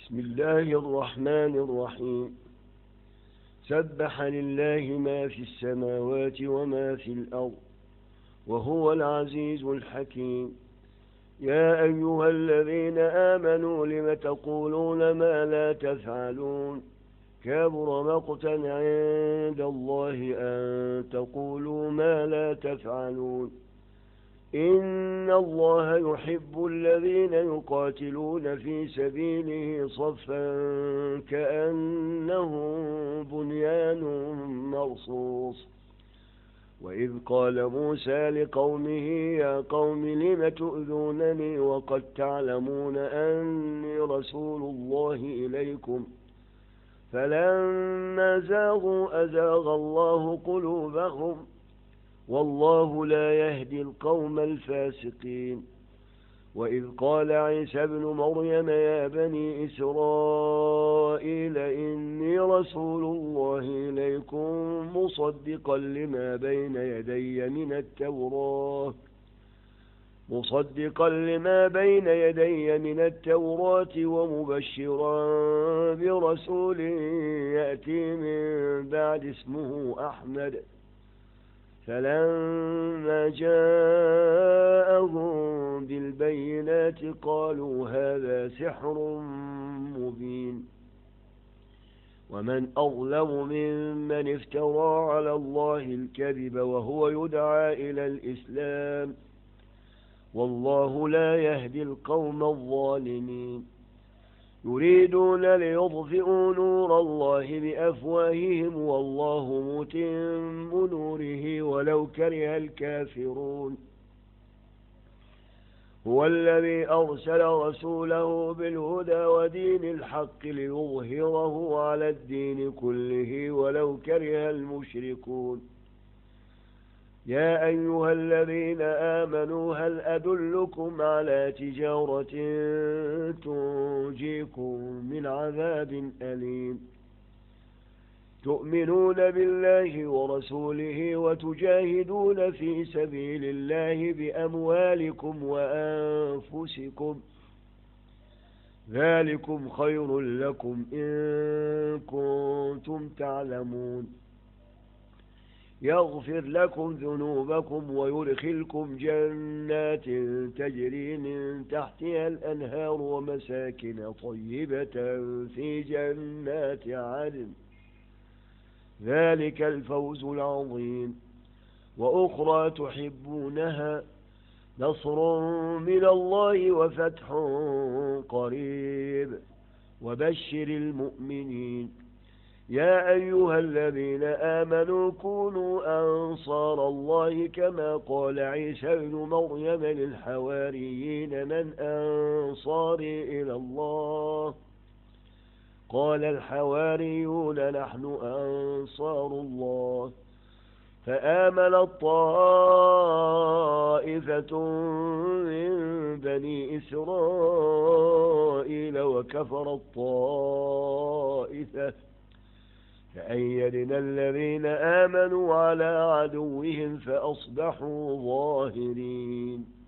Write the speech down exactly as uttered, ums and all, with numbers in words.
بسم الله الرحمن الرحيم. سبح لله ما في السماوات وما في الأرض وهو العزيز الحكيم. يا أيها الذين آمنوا لم تقولون ما لا تفعلون؟ كبر مقتا عند الله أن تقولوا ما لا تفعلون. إن الله يحب الذين يقاتلون في سبيله صفا كأنهم بنيان مرصوص. وإذ قال موسى لقومه يا قوم لم تؤذونني وقد تعلمون أني رسول الله إليكم فلما زاغوا أزاغ الله قلوبهم والله لا يهدي القوم الفاسقين. وإذ قال عيسى ابن مريم يا بني إسرائيل إني رسول الله إليكم مصدقا لما بين يدي من التوراة مصدقا لما بين يدي من التوراة ومبشرا برسول يأتي من بعد اسمه أحمد. فلما جاءهم بالبينات قالوا هذا سحر مبين. ومن أظلم ممن افترى على الله الكذب وهو يدعى إلى الإسلام والله لا يهدي القوم الظالمين. يريدون ليطفئوا نور الله بأفواههم والله متم نوره ولو كره الكافرون. هو الذي أرسل رسوله بالهدى ودين الحق ليظهره على الدين كله ولو كره المشركون. يا أيها الذين آمنوا هل أدلكم على تجارة تنجيكم من عذاب أليم تؤمنون بالله ورسوله وتجاهدون في سبيل الله بأموالكم وأنفسكم ذلكم خير لكم إن كنتم تعلمون. يغفر لكم ذنوبكم ويدخلكم جنات تجري من تحتها الأنهار ومساكن طيبة في جنات عدن ذلك الفوز العظيم. وأخرى تحبونها نصر من الله وفتح قريب وبشر المؤمنين. يا أيها الذين آمنوا كونوا أنصار الله كما قال عيسى ابن مريم للحواريين من أنصاري إلى الله قال الحواريون نحن أنصار الله. فآمنت طائفة من بني إسرائيل وكفرت طائفة فأيدنا الذين آمنوا على عدوهم فأصبحوا ظاهرين.